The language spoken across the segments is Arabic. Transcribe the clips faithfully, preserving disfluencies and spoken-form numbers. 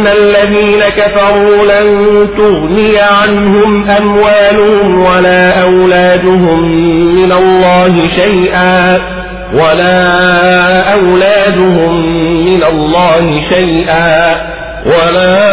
إن الذين كفروا لن تغني عنهم أموالهم ولا أولادهم من الله شيئا ولا أولادهم من الله شيئا ولا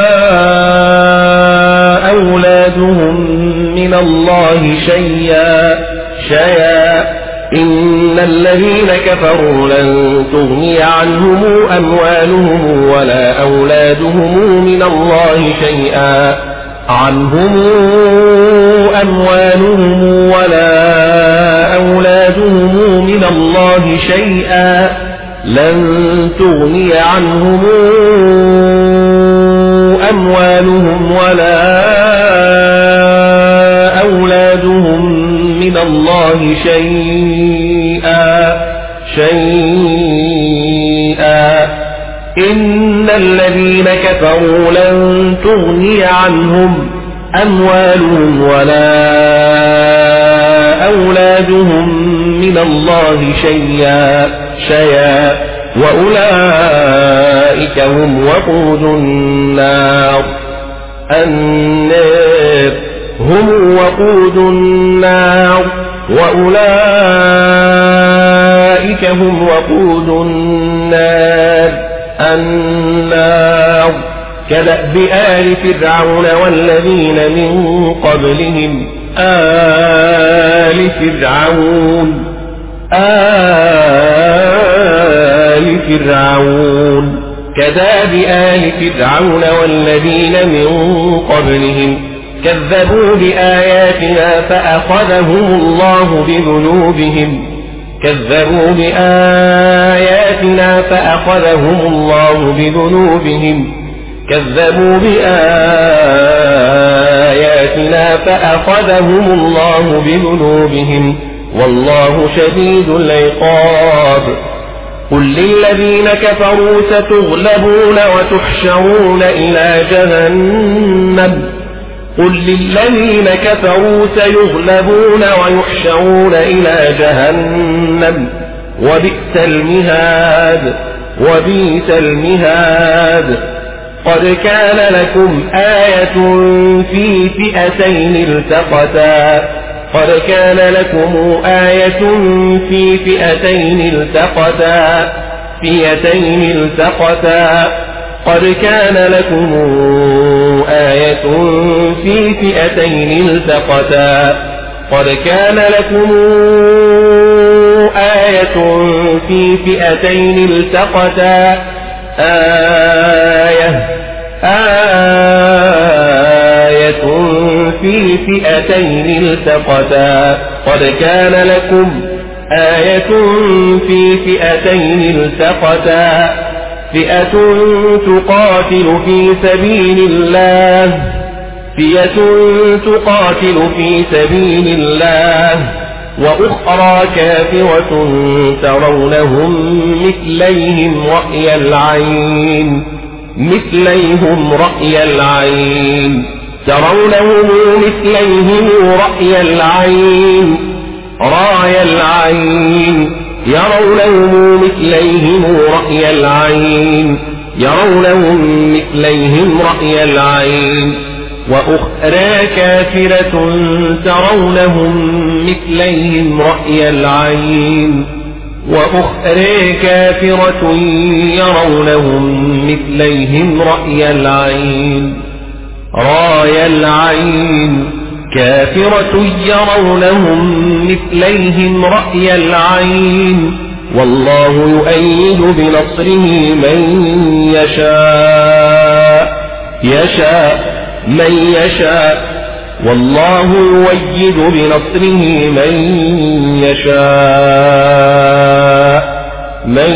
أولادهم من الله شيئا شيئا إن الذين كفروا لن تغني عنهم أموالهم ولا أولادهم من الله شيئا عنهم أموالهم ولا أولادهم من الله شيئا لن تغني عنهم أموالهم ولا أولادهم من الله شيئا شيئا إن الذين كفروا لن تغني عنهم أموالهم ولا أولادهم من الله شيئا شيئا وأولئك هم وقود النار النار هم وقود النار وأولئك هم وقود النار النار كدأب آل فرعون والذين من قبلهم آل فرعون آل فرعون كدأب آل فرعون والذين من قبلهم كذبوا بآياتنا فأخذهم الله بذنوبهم كذبوا بآياتنا فأخذهم الله بذنوبهم كذبوا بآياتنا فأخذهم الله بذنوبهم والله شديد العقاب قل للذين كفروا ستغلبون وتحشرون إلى جهنم قل للذين كفروا سيغلبون ويحشرون إلى جهنم وبئس المهاد وبئس المهاد قد كان لكم آية في فئتين التقتا قد كان لكم آية في فئتين التقتا فئتين التقتا قد كان لكم آية في فئتين التقتا قد كان لكم آية في فئتين التقتا آية آية في فئتين التقتا قد كان لكم آية في فئتين التقتا فئة تقاتل في سبيل الله فئة تقاتل في سبيل الله وأخرى كافرة ترونهم مثليهم رأي العين مثليهم رأي العين ترونهم مثليهم رأي العين رأي العين يرونهم مثليهم رأي العين يرونهم مثليهم رأي العين وأخرى كافرة ترونهم مثليهم رأي العين وأخرى كافرة يرونهم مثليهم رأي العين رأي العين كافرة يرونهم مثليهم رأي العين والله يؤيد بنصره من يشاء يشاء من يشاء والله يؤيد بنصره من يشاء من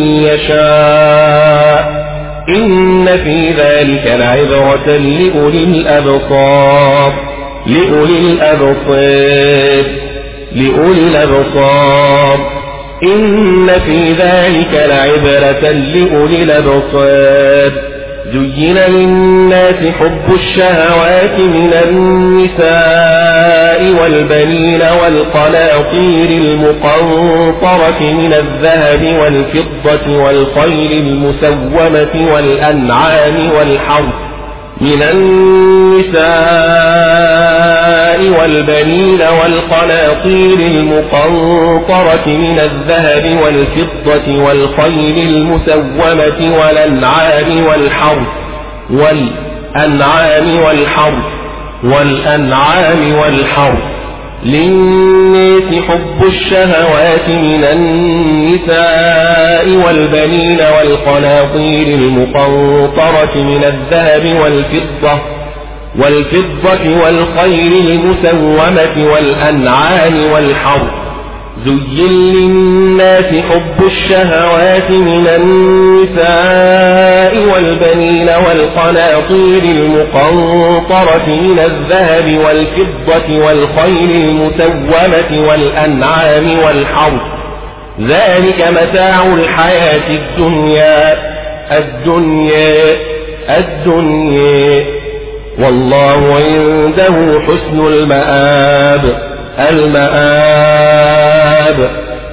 يشاء إن في ذلك لعبرة لأولي الأبصار لأولي الأبصار لأولي الأبصار إن في ذلك لعبرة لأولي الأبصار زين للناس حب الشهوات من النساء والبنين والقناطير المقنطرة من الذهب والفضة والخيل المسومة والأنعام والحرث من النساء والبنين والقناطير المقنطرة من الذهب والفضة والخيل المسومة والأنعام والحرث والأنعام والحرث والأنعام والحرث للناس حب الشهوات من النساء والبنين والقناطير المقنطرة من الذهب والفضة والفضة والخيل المسومة والأنعام والحرث زين للناس حب الشهوات من النساء والبنين والقناطير المقنطرة من الذهب والفضة والخيل المسومة والأنعام والحرث ذلك متاع الحياة الدنيا الدنيا الدنيا والله عنده حسن المآب المآب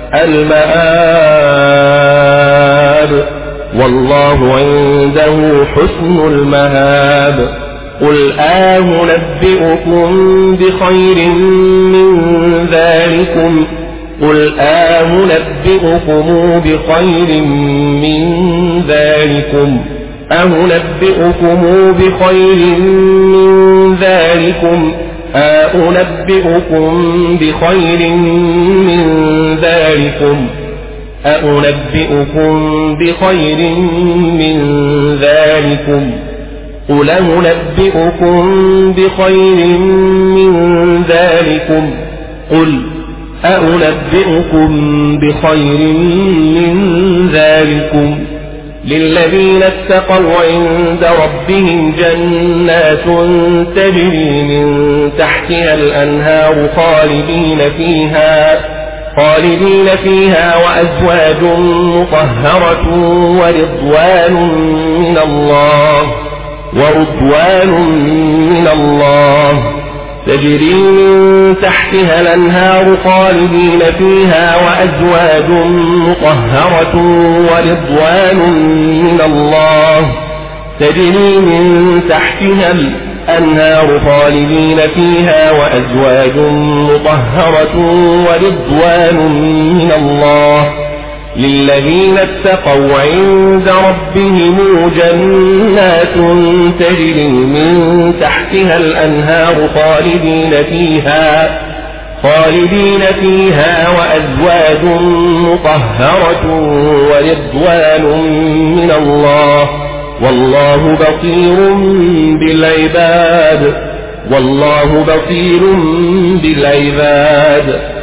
المآب والله عنده حسن المآب قل أنبئكم بخير من ذلكم قل أنبئكم بخير من ذلكم أنبئكم بخير من ذلكم أنبئكم بخير من ذلكم أنبئكم بخير من ذلكم قل أنبئكم بخير من ذلكم قل أنبئكم بخير من ذلكم للذين اتقوا عند ربهم جنات تجري من تحتها الأنهار خالدين فيها خالدين فيها وأزواج مطهرة ورضوان من الله ورضوان من الله تجري من تحتها الأنهار خالدين فيها وأزواج مطهرة ورضوان من الله تجري من تحتها الأنهار خالدين فيها وأزواج مطهرة ورضوان من الله للذين اتقوا عند ربهم جنات تجري من تحتها الأنهار خالدين فيها خالدين فيها وأزواج مطهرة ورضوان من الله والله بصير بالعباد والله بصير بالعباد